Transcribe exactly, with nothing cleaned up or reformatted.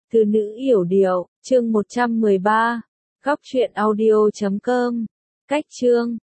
Từ nữ yểu điệu, chương một trăm mười ba. Góc truyện audio chấm com. Cách chương